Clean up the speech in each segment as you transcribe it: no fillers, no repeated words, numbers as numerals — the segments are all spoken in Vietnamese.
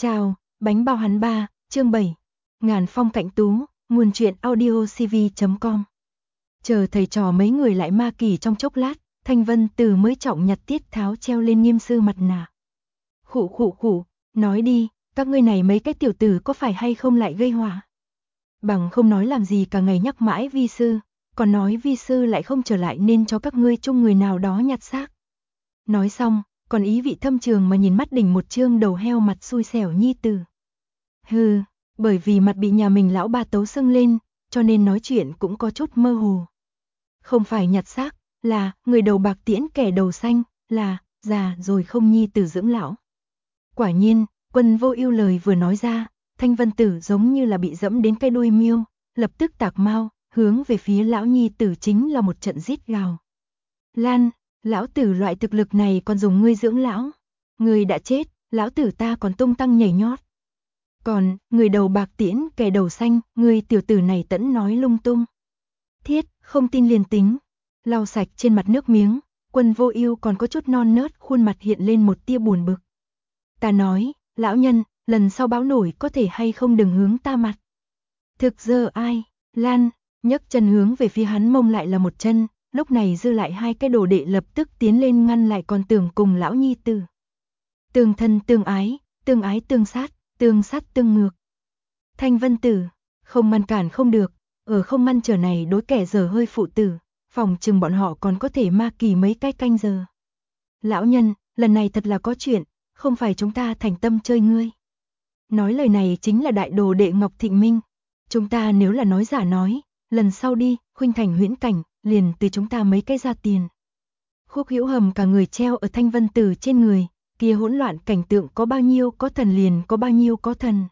Chào, bánh bao hắn ba, chương 7. Ngàn phong cạnh tú, nguồn truyện audio cv.com. Chờ thầy trò mấy người lại ma kỳ trong chốc lát, Thanh Vân Từ mới trọng nhặt tiết tháo treo lên nghiêm sư mặt nạ. Khụ, nói đi, các ngươi này mấy cái tiểu tử có phải hay không lại gây họa? Bằng không nói làm gì cả ngày nhắc mãi vi sư, còn nói vi sư lại không trở lại nên cho các ngươi chung người nào đó nhặt xác. Nói xong, còn ý vị thâm trường mà nhìn mắt đỉnh một trương đầu heo mặt xui xẻo nhi tử. Hừ, bởi vì mặt bị nhà mình lão ba tấu sưng lên, cho nên nói chuyện cũng có chút mơ hồ. Không phải nhặt xác, là người đầu bạc tiễn kẻ đầu xanh, là già rồi không nhi tử dưỡng lão. Quả nhiên, Quân Vô Ưu lời vừa nói ra, Thanh Vân Tử giống như là bị dẫm đến cái đuôi miêu, lập tức tạc mau, hướng về phía lão nhi tử chính là một trận rít gào. Lan, lão tử loại thực lực này còn dùng ngươi dưỡng lão, ngươi đã chết, lão tử ta còn tung tăng nhảy nhót. Còn, người đầu bạc tiễn kẻ đầu xanh, ngươi tiểu tử này tẫn nói lung tung. Thiết, không tin liền tính. Lau sạch trên mặt nước miếng, Quân Vô Ưu còn có chút non nớt, khuôn mặt hiện lên một tia buồn bực. Ta nói, lão nhân, lần sau bão nổi có thể hay không đừng hướng ta mặt. Thực giờ ai, Lan, nhấc chân hướng về phía hắn mông lại là một chân, lúc này dư lại hai cái đồ đệ lập tức tiến lên ngăn lại còn tưởng cùng lão nhi tử. Tương thân tương ái tương sát tương ngược. Thanh Vân Tử, không ngăn cản không được, ở không ngăn trở này đối kẻ dở hơi phụ tử, phòng chừng bọn họ còn có thể ma kỳ mấy cái canh giờ. Lão nhân, lần này thật là có chuyện, không phải chúng ta thành tâm chơi ngươi. Nói lời này chính là đại đồ đệ Ngọc Thịnh Minh. Chúng ta nếu là nói giả nói, lần sau đi, khuynh thành huyễn cảnh, liền từ chúng ta mấy cái ra tiền. Khúc Hữu Hầm cả người treo ở Thanh Vân Tử trên người, kia hỗn loạn cảnh tượng có bao nhiêu có thần liền có bao nhiêu có thần.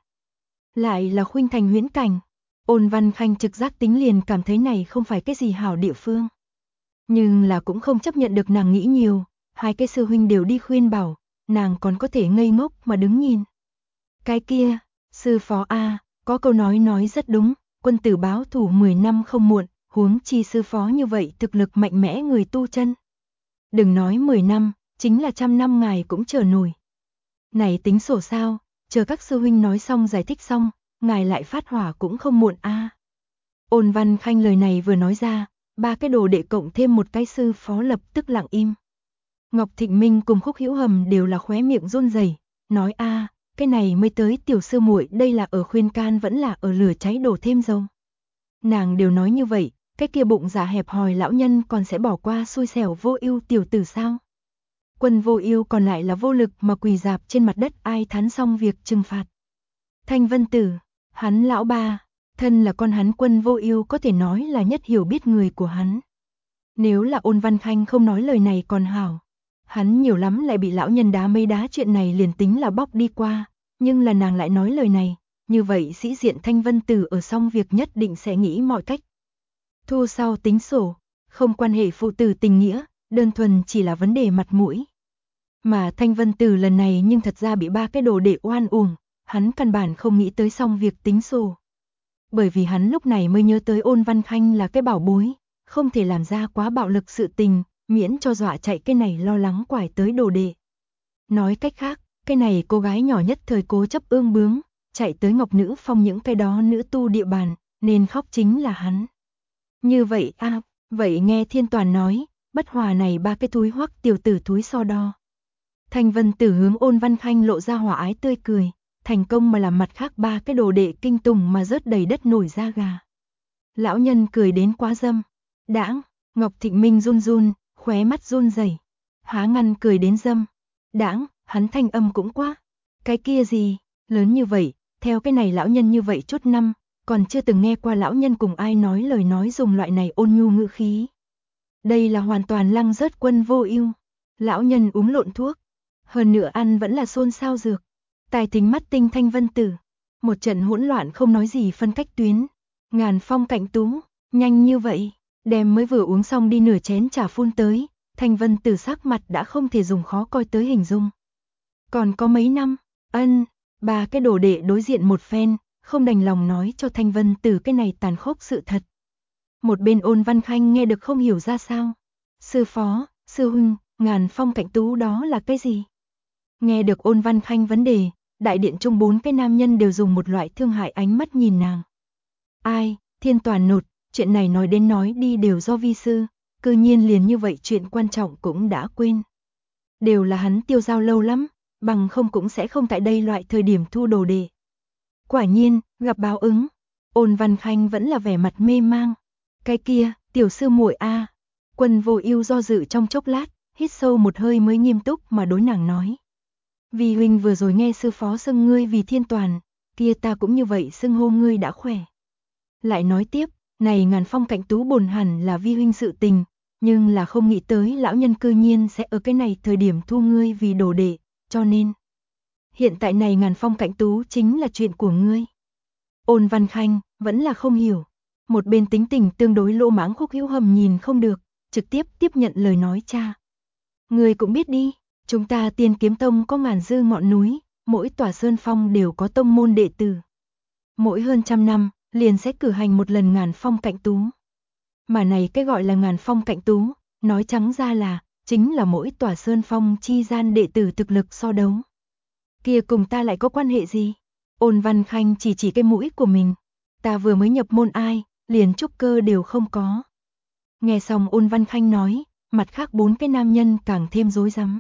Lại là khuynh thành huyễn cảnh. Ôn Văn Khanh trực giác tính liền cảm thấy này không phải cái gì hảo địa phương. Nhưng là cũng không chấp nhận được nàng nghĩ nhiều, hai cái sư huynh đều đi khuyên bảo, nàng còn có thể ngây ngốc mà đứng nhìn. Cái kia, sư phó a, có câu nói rất đúng, quân tử báo thủ 10 năm không muộn, huống chi sư phó như vậy thực lực mạnh mẽ người tu chân. Đừng nói 10 năm, chính là 100 năm ngài cũng chờ nổi. Này tính sổ sao, chờ các sư huynh nói xong giải thích xong, ngài lại phát hỏa cũng không muộn a. Ôn Văn Khanh lời này vừa nói ra, ba cái đồ đệ cộng thêm một cái sư phó lập tức lặng im. Ngọc Thịnh Minh cùng Khúc Hữu Hầm đều là khóe miệng run rẩy, nói a, cái này mới tới tiểu sư muội, đây là ở khuyên can vẫn là ở lửa cháy đổ thêm dầu. Nàng đều nói như vậy, cái kia bụng dạ hẹp hòi lão nhân còn sẽ bỏ qua xui xẻo Vô Ưu tiểu tử sao? Quân Vô Ưu còn lại là vô lực mà quỳ rạp trên mặt đất ai thán xong việc trừng phạt. Thanh Vân Tử, hắn lão ba, thân là con hắn Quân Vô Ưu có thể nói là nhất hiểu biết người của hắn. Nếu là Ôn Văn Khanh không nói lời này còn hảo, hắn nhiều lắm lại bị lão nhân đá mấy đá chuyện này liền tính là bóc đi qua, nhưng là nàng lại nói lời này, như vậy sĩ diện Thanh Vân Tử ở xong việc nhất định sẽ nghĩ mọi cách. Thu sau tính sổ, không quan hệ phụ tử tình nghĩa, đơn thuần chỉ là vấn đề mặt mũi. Mà Thanh Vân Tử lần này nhưng thật ra bị ba cái đồ đệ oan uổng, hắn căn bản không nghĩ tới xong việc tính sổ. Bởi vì hắn lúc này mới nhớ tới Ôn Văn Khanh là cái bảo bối, không thể làm ra quá bạo lực sự tình, miễn cho dọa chạy cái này lo lắng quải tới đồ đệ. Nói cách khác, cái này cô gái nhỏ nhất thời cố chấp ương bướng, chạy tới Ngọc Nữ Phong những cái đó nữ tu địa bàn, nên khóc chính là hắn. Như vậy vậy nghe Thiên Toàn nói, bất hòa này ba cái túi hoắc tiểu tử túi so đo. Thanh Vân Tử hướng Ôn Văn Khanh lộ ra hòa ái tươi cười, thành công mà làm mặt khác ba cái đồ đệ kinh tủng mà rớt đầy đất nổi da gà. Lão nhân cười đến quá dâm. Đãng, Ngọc Thịnh Minh run run, khóe mắt run rẩy. Há ngăn cười đến dâm. Đãng, hắn thanh âm cũng quá. Cái kia gì, lớn như vậy, theo cái này lão nhân như vậy chút năm, còn chưa từng nghe qua lão nhân cùng ai nói lời nói dùng loại này ôn nhu ngữ khí. Đây là hoàn toàn lăng rớt Quân Vô Ưu. Lão nhân uống lộn thuốc, hơn nữa ăn vẫn là xôn xao dược. Tài tính mắt tinh Thanh Vân Tử, một trận hỗn loạn không nói gì phân cách tuyến. Ngàn phong cạnh tú, nhanh như vậy, đem mới vừa uống xong đi nửa chén trà phun tới, Thanh Vân Tử sắc mặt đã không thể dùng khó coi tới hình dung. Còn có mấy năm, ba cái đồ đệ đối diện một phen, không đành lòng nói cho Thanh Vân Tử cái này tàn khốc sự thật. Một bên Ôn Văn Khanh nghe được không hiểu ra sao. Sư phó, sư huynh, ngàn phong cạnh tú đó là cái gì? Nghe được Ôn Văn Khanh vấn đề, đại điện chung 4 cái nam nhân đều dùng một loại thương hại ánh mắt nhìn nàng. Ai, Thiên Toàn nột, chuyện này nói đến nói đi đều do vi sư, cư nhiên liền như vậy chuyện quan trọng cũng đã quên. Đều là hắn tiêu dao lâu lắm, bằng không cũng sẽ không tại đây loại thời điểm thu đồ đệ. Quả nhiên, gặp báo ứng. Ôn Văn Khanh vẫn là vẻ mặt mê mang. Cái kia, tiểu sư muội a. Quân Vô Ưu do dự trong chốc lát, hít sâu một hơi mới nghiêm túc mà đối nàng nói. Vì huynh vừa rồi nghe sư phó xưng ngươi vì Thiên Toàn, kia ta cũng như vậy xưng hô ngươi đã khỏe. Lại nói tiếp, này Ngàn Phong Cạnh Tú bổn hẳn là vi huynh sự tình, nhưng là không nghĩ tới lão nhân cư nhiên sẽ ở cái này thời điểm thu ngươi vì đồ đệ, cho nên hiện tại này Ngàn Phong Cạnh Tú chính là chuyện của ngươi. Ôn Văn Khanh vẫn là không hiểu, một bên tính tình tương đối lỗ mãng Khúc Hữu Hầm nhìn không được, trực tiếp tiếp nhận lời nói cha. Ngươi cũng biết đi, chúng ta Tiên Kiếm Tông có ngàn dư ngọn núi, mỗi tòa sơn phong đều có tông môn đệ tử. Mỗi hơn 100 năm, liền sẽ cử hành một lần Ngàn Phong Cạnh Tú. Mà này cái gọi là Ngàn Phong Cạnh Tú, nói trắng ra là, chính là mỗi tòa sơn phong chi gian đệ tử thực lực so đấu. Kia cùng ta lại có quan hệ gì? Ôn Văn Khanh chỉ cái mũi của mình. Ta vừa mới nhập môn ai, liền trúc cơ đều không có. Nghe xong Ôn Văn Khanh nói, mặt khác 4 cái nam nhân càng thêm rối rắm.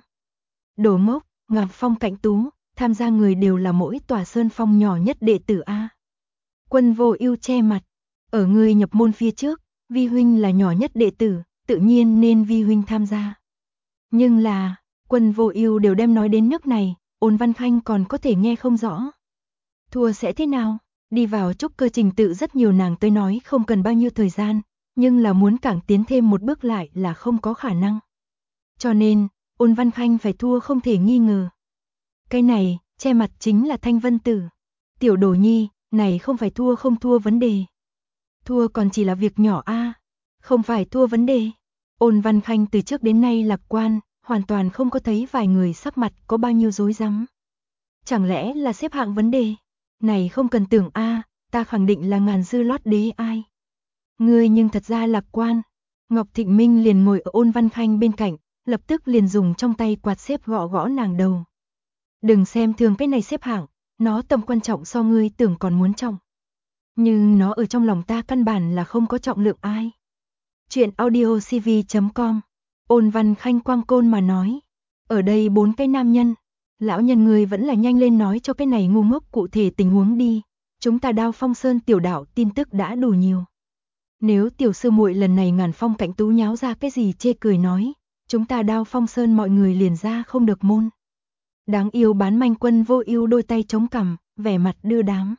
Đồ ngốc, Ngàn Phong Cạnh Tú, tham gia người đều là mỗi tòa sơn phong nhỏ nhất đệ tử a. Quân Vô Ưu che mặt, ở người nhập môn phía trước, vi huynh là nhỏ nhất đệ tử, tự nhiên nên vi huynh tham gia. Nhưng là, Quân Vô Ưu đều đem nói đến nước này, Ôn Văn Khanh còn có thể nghe không rõ. Thua sẽ thế nào? Đi vào trúc cơ trình tự rất nhiều nàng tới nói không cần bao nhiêu thời gian, nhưng là muốn càng tiến thêm một bước lại là không có khả năng. Cho nên, Ôn Văn Khanh phải thua không thể nghi ngờ. Cái này, che mặt chính là Thanh Vân Tử. Tiểu Đồ Nhi, này không phải thua không thua vấn đề. Thua còn chỉ là việc nhỏ a, không phải thua vấn đề. Ôn Văn Khanh từ trước đến nay lạc quan, hoàn toàn không có thấy vài người sắc mặt có bao nhiêu rối rắm. Chẳng lẽ là xếp hạng vấn đề? Này không cần tưởng a, ta khẳng định là ngàn dư lót đế ai. Ngươi nhưng thật ra lạc quan. Ngọc Thịnh Minh liền ngồi ở Ôn Văn Khanh bên cạnh, lập tức liền dùng trong tay quạt xếp gõ gõ nàng đầu. Đừng xem thường cái này xếp hạng, nó tầm quan trọng so ngươi tưởng còn muốn trọng. Nhưng nó ở trong lòng ta căn bản là không có trọng lượng ai. Chuyện audiocv.com. Ôn Văn Khanh quang côn mà nói. Ở đây 4 cái nam nhân. Lão nhân người vẫn là nhanh lên nói cho cái này ngu ngốc cụ thể tình huống đi. Chúng ta Đao Phong Sơn tiểu đạo tin tức đã đủ nhiều. Nếu tiểu sư muội lần này Ngàn Phong Cạnh Tú nháo ra cái gì chê cười nói, chúng ta Đao Phong Sơn mọi người liền ra không được môn. Đáng yêu bán manh Quân Vô Ưu đôi tay chống cằm, vẻ mặt đưa đám.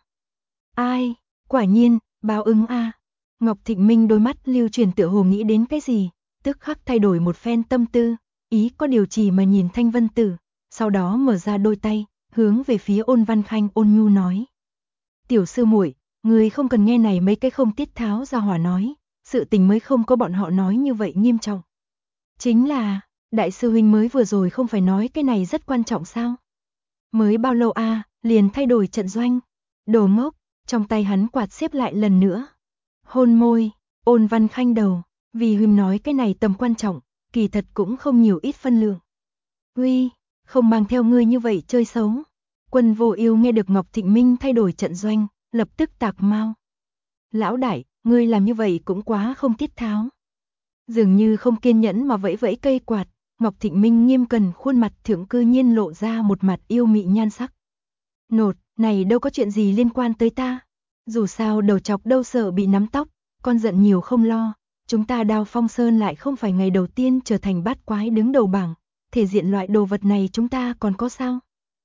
Ai, quả nhiên, báo ứng a. Ngọc Thịnh Minh đôi mắt lưu chuyển tựa hồ nghĩ đến cái gì, tức khắc thay đổi một phen tâm tư, ý có điều chỉ mà nhìn Thanh Vân Tử, sau đó mở ra đôi tay, hướng về phía Ôn Văn Khanh ôn nhu nói. Tiểu sư muội, ngươi không cần nghe này mấy cái không tiết tháo ra hỏa nói, sự tình mới không có bọn họ nói như vậy nghiêm trọng. Chính là, đại sư huynh mới vừa rồi không phải nói cái này rất quan trọng sao? Mới bao lâu a, liền thay đổi trận doanh. Đồ ngốc, trong tay hắn quạt xếp lại lần nữa. Hôn môi, Ôn Văn Khanh đầu, vì huynh nói cái này tầm quan trọng, kỳ thật cũng không nhiều ít phân lượng. Huy, không mang theo ngươi như vậy chơi xấu. Quân Vô Ưu nghe được Ngọc Thịnh Minh thay đổi trận doanh, lập tức tạc mau. Lão đại, ngươi làm như vậy cũng quá không tiết tháo. Dường như không kiên nhẫn mà vẫy vẫy cây quạt, Ngọc Thịnh Minh nghiêm cẩn khuôn mặt thượng cư nhiên lộ ra một mặt yêu mị nhan sắc. Nột, này đâu có chuyện gì liên quan tới ta. Dù sao đầu chọc đâu sợ bị nắm tóc, con giận nhiều không lo. Chúng ta Đao Phong Sơn lại không phải ngày đầu tiên trở thành bát quái đứng đầu bảng. Thể diện loại đồ vật này chúng ta còn có sao?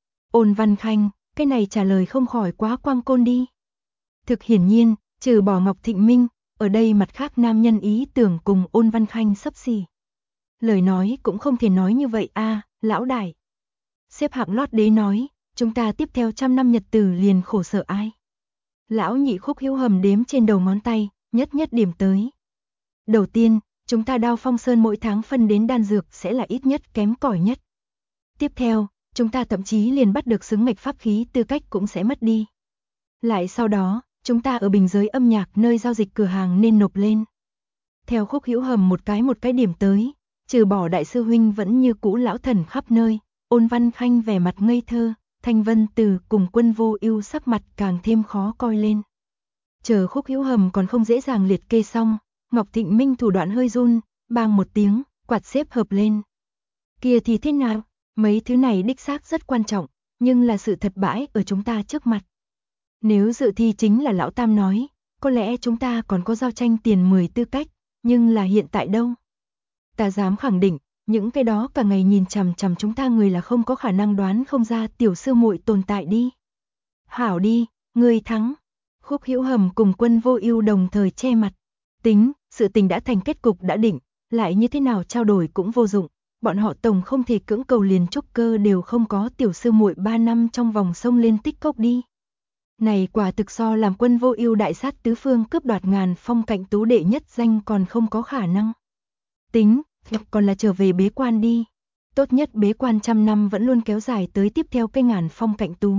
Ôn Văn Khanh, cái này trả lời không khỏi quá quang côn đi. Thực hiển nhiên, trừ bỏ Ngọc Thịnh Minh, ở đây mặt khác nam nhân ý tưởng cùng Ôn Văn Khanh xấp xỉ. Lời nói cũng không thể nói như vậy a, lão đại. Xếp hạng lót đế nói, chúng ta tiếp theo 100 năm nhật tử liền khổ sở ai. Lão nhị Khúc Hữu Hầm đếm trên đầu ngón tay, nhất nhất điểm tới. Đầu tiên, chúng ta Đao Phong Sơn mỗi tháng phân đến đan dược sẽ là ít nhất kém cỏi nhất. Tiếp theo, chúng ta thậm chí liền bắt được xứng mạch pháp khí tư cách cũng sẽ mất đi. Lại sau đó, chúng ta ở bình giới âm nhạc nơi giao dịch cửa hàng nên nộp lên. Theo Khúc Hữu Hầm một cái điểm tới, trừ bỏ đại sư huynh vẫn như cũ lão thần khắp nơi, Ôn Văn Khanh vẻ mặt ngây thơ, Thanh Vân Từ cùng Quân Vô Ưu sắc mặt càng thêm khó coi lên. Chờ Khúc Hữu Hầm còn không dễ dàng liệt kê xong, Ngọc Thịnh Minh thủ đoạn hơi run, bang một tiếng, quạt xếp hợp lên. Kia thì thế nào? Mấy thứ này đích xác rất quan trọng, nhưng là sự thật bãi ở chúng ta trước mặt. Nếu dự thi chính là lão Tam nói, có lẽ chúng ta còn có giao tranh tiền 10 tư cách, nhưng là hiện tại đâu? Ta dám khẳng định, những cái đó cả ngày nhìn chằm chằm chúng ta người là không có khả năng đoán không ra tiểu sư muội tồn tại đi. Hảo đi, ngươi thắng. Khúc Hữu Hầm cùng Quân Vô Ưu đồng thời che mặt. Tính, sự tình đã thành kết cục đã định, lại như thế nào trao đổi cũng vô dụng. Bọn họ tổng không thể cưỡng cầu liền trúc cơ đều không có tiểu sư muội 3 năm trong vòng sông lên tích cốc đi. Này quả thực so làm Quân Vô Ưu đại sát tứ phương cướp đoạt Ngàn Phong cạnh tú đệ nhất danh còn không có khả năng. Tính, còn là trở về bế quan đi. Tốt nhất bế quan 100 năm vẫn luôn kéo dài tới tiếp theo cái Ngàn Phong cạnh tú.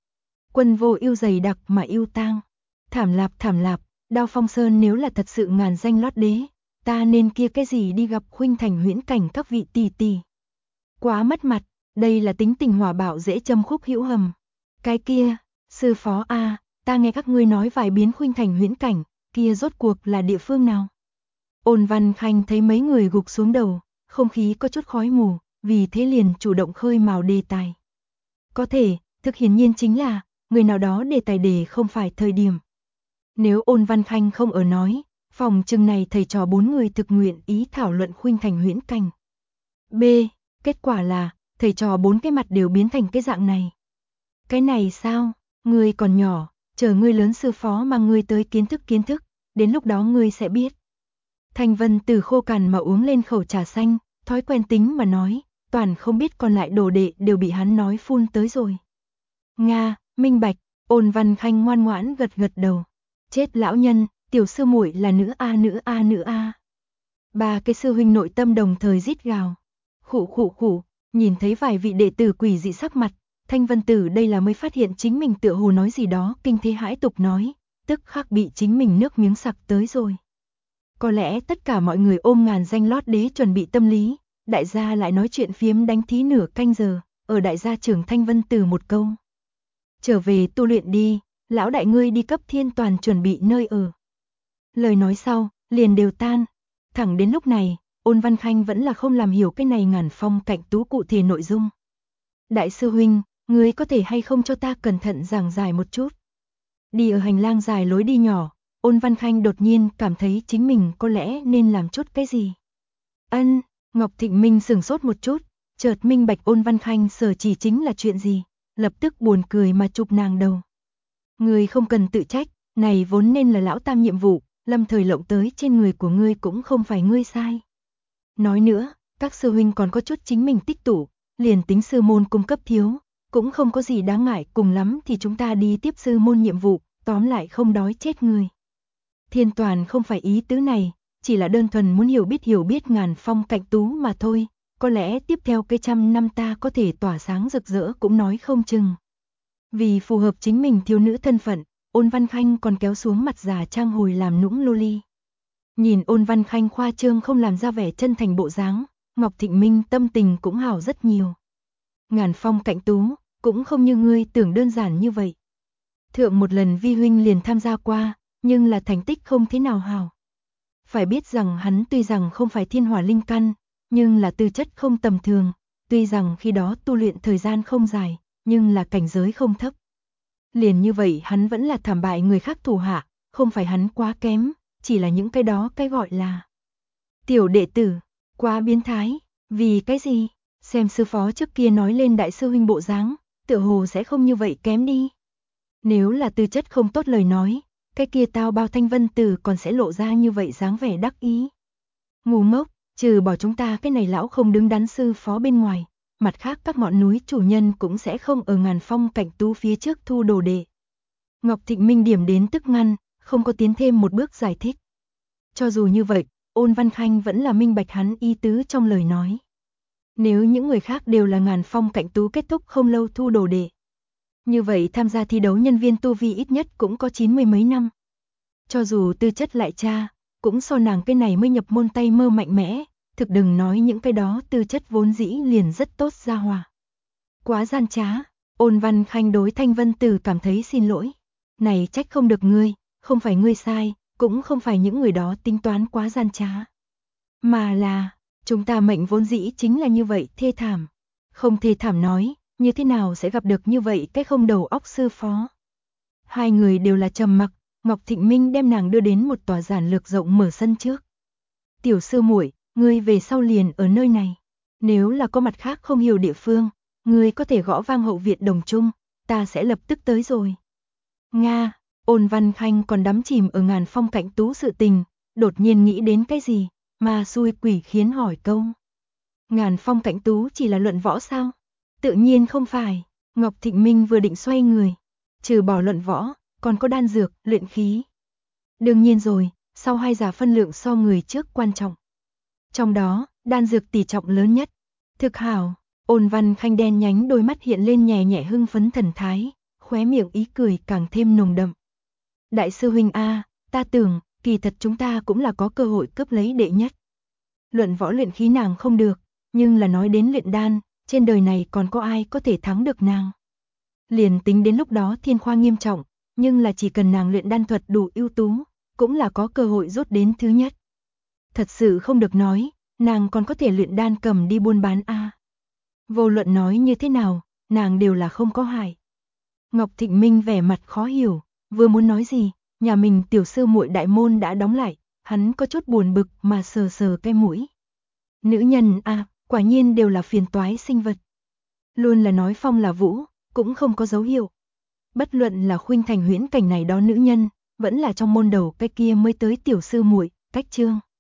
Quân Vô Ưu dày đặc mà ưu tang. Thảm lạp, Đao Phong Sơn nếu là thật sự ngàn danh lót đế, ta nên kia cái gì đi gặp Khuynh Thành huyễn cảnh các vị tỷ tỷ. Quá mất mặt, đây là tính tình hỏa bạo dễ châm Khúc Hữu Hầm. Cái kia, sư phó a, ta nghe các ngươi nói vài biến Khuynh Thành huyễn cảnh, kia rốt cuộc là địa phương nào? Ôn Văn Khanh thấy mấy người gục xuống đầu, không khí có chút khói mù, vì thế liền chủ động khơi mào đề tài. Có thể, thực hiển nhiên chính là, người nào đó đề tài đề không phải thời điểm. Nếu Ôn Văn Khanh không ở nói, phòng chừng này thầy trò 4 người thực nguyện ý thảo luận Khuynh Thành huyễn cảnh. B. Kết quả là, thầy trò 4 cái mặt đều biến thành cái dạng này. Cái này sao, ngươi còn nhỏ, chờ ngươi lớn sư phó mà ngươi tới kiến thức, đến lúc đó ngươi sẽ biết. Thanh Vân Từ khô cằn mà uống lên khẩu trà xanh, thói quen tính mà nói, toàn không biết còn lại đồ đệ đều bị hắn nói phun tới rồi. Nga, minh bạch, Ôn Văn Khanh ngoan ngoãn gật gật đầu. Chết lão nhân, tiểu sư muội là nữ a. Ba cái sư huynh nội tâm đồng thời rít gào. Khụ, nhìn thấy vài vị đệ tử quỷ dị sắc mặt, Thanh Vân Tử đây là mới phát hiện chính mình tựa hồ nói gì đó kinh thế hãi tục nói, tức khắc bị chính mình nước miếng sặc tới rồi. Có lẽ tất cả mọi người ôm ngàn danh lót đế chuẩn bị tâm lý, đại gia lại nói chuyện phiếm đánh thí nửa canh giờ, ở đại gia trưởng Thanh Vân Tử một câu. Trở về tu luyện đi, lão đại ngươi đi cấp Thiên Toàn chuẩn bị nơi ở. Lời nói sau, liền đều tan. Thẳng đến lúc này, Ôn Văn Khanh vẫn là không làm hiểu cái này Ngàn Phong cạnh tú cụ thể nội dung. Đại sư huynh, ngươi có thể hay không cho ta cẩn thận giảng giải một chút. Đi ở hành lang dài lối đi nhỏ, Ôn Văn Khanh đột nhiên cảm thấy chính mình có lẽ nên làm chút cái gì. Ân, Ngọc Thịnh Minh sửng sốt một chút, chợt minh bạch Ôn Văn Khanh sở chỉ chính là chuyện gì, lập tức buồn cười mà chụp nàng đầu. Ngươi không cần tự trách, này vốn nên là lão tam nhiệm vụ, lâm thời lộng tới trên người của ngươi cũng không phải ngươi sai. Nói nữa, các sư huynh còn có chút chính mình tích tụ, liền tính sư môn cung cấp thiếu, cũng không có gì đáng ngại, cùng lắm thì chúng ta đi tiếp sư môn nhiệm vụ, tóm lại không đói chết người. Thiên Toàn không phải ý tứ này, chỉ là đơn thuần muốn hiểu biết Ngàn Phong cạnh tú mà thôi, có lẽ tiếp theo cái 100 năm ta có thể tỏa sáng rực rỡ cũng nói không chừng. Vì phù hợp chính mình thiếu nữ thân phận, Ôn Văn Khanh còn kéo xuống mặt già trang hồi làm nũng loli. Nhìn Ôn Văn Khanh khoa trương không làm ra vẻ chân thành bộ dáng, Ngọc Thịnh Minh tâm tình cũng hảo rất nhiều. Ngàn Phong cạnh tú, cũng không như ngươi tưởng đơn giản như vậy. Thượng một lần vi huynh liền tham gia qua, nhưng là thành tích không thế nào hảo. Phải biết rằng hắn tuy rằng không phải thiên hỏa linh căn, nhưng là tư chất không tầm thường, tuy rằng khi đó tu luyện thời gian không dài, nhưng là cảnh giới không thấp. Liền như vậy hắn vẫn là thảm bại người khác thủ hạ, không phải hắn quá kém, chỉ là những cái đó cái gọi là tiểu đệ tử, quá biến thái, vì cái gì? Xem sư phó trước kia nói lên đại sư huynh bộ dáng, tựa hồ sẽ không như vậy kém đi. Nếu là tư chất không tốt lời nói, cái kia tao bao Thanh Vân Tử còn sẽ lộ ra như vậy dáng vẻ đắc ý. Ngu ngốc, trừ bỏ chúng ta cái này lão không đứng đắn sư phó bên ngoài, mặt khác các ngọn núi chủ nhân cũng sẽ không ở Ngàn Phong cạnh tú phía trước thu đồ đệ. Ngọc Thịnh Minh điểm đến tức ngăn, không có tiến thêm một bước giải thích. Cho dù như vậy, Ôn Văn Khanh vẫn là minh bạch hắn ý tứ trong lời nói. Nếu những người khác đều là Ngàn Phong cạnh tú kết thúc không lâu thu đồ đệ, như vậy tham gia thi đấu nhân viên tu vi ít nhất cũng có 90 mấy năm. Cho dù tư chất lại cha, cũng so nàng cái này mới nhập môn tay mơ mạnh mẽ, thực đừng nói những cái đó tư chất vốn dĩ liền rất tốt ra hòa. Quá gian trá, Ôn Văn Khanh đối Thanh Vân Tử cảm thấy xin lỗi. Này trách không được ngươi, không phải ngươi sai, cũng không phải những người đó tính toán quá gian trá. Mà là, chúng ta mệnh vốn dĩ chính là như vậy thê thảm. Không thê thảm nói, như thế nào sẽ gặp được như vậy cái không đầu óc sư phó. Hai người đều là trầm mặc, Ngọc Thịnh Minh đem nàng đưa đến một tòa giản lược rộng mở sân trước. Tiểu sư muội, ngươi về sau liền ở nơi này. Nếu là có mặt khác không hiểu địa phương, ngươi có thể gõ vang hậu viện Đồng Trung, ta sẽ lập tức tới rồi. Nga, Ôn Văn Khanh còn đắm chìm ở Ngàn Phong Cạnh Tú sự tình, đột nhiên nghĩ đến cái gì, mà xui quỷ khiến hỏi câu. Ngàn Phong Cạnh Tú chỉ là luận võ sao? Tự nhiên không phải, Ngọc Thịnh Minh vừa định xoay người. Trừ bỏ luận võ, còn có đan dược, luyện khí. Đương nhiên rồi, sau hai giả phân lượng so người trước quan trọng. Trong đó, đan dược tỷ trọng lớn nhất. Thực hảo, Ôn Văn Khanh đen nhánh đôi mắt hiện lên nhẹ nhẹ hưng phấn thần thái, khóe miệng ý cười càng thêm nồng đậm. Đại sư huynh a, ta tưởng, kỳ thật chúng ta cũng là có cơ hội cướp lấy đệ nhất. Luận võ luyện khí nàng không được, nhưng là nói đến luyện đan, trên đời này còn có ai có thể thắng được nàng. Liền tính đến lúc đó thiên khoa nghiêm trọng, nhưng là chỉ cần nàng luyện đan thuật đủ ưu tú, cũng là có cơ hội rốt đến thứ nhất. Thật sự không được nói, nàng còn có thể luyện đan cầm đi buôn bán a. Vô luận nói như thế nào, nàng đều là không có hại. Ngọc Thịnh Minh vẻ mặt khó hiểu, vừa muốn nói gì, nhà mình tiểu sư muội đại môn đã đóng lại, hắn có chút buồn bực mà sờ sờ cái mũi. Nữ nhân a, quả nhiên đều là phiền toái sinh vật. Luôn là nói phong là vũ, cũng không có dấu hiệu. Bất luận là Khuynh Thành Huyễn Cảnh này đó nữ nhân, vẫn là trong môn đầu cái kia mới tới tiểu sư muội, Cách Trương.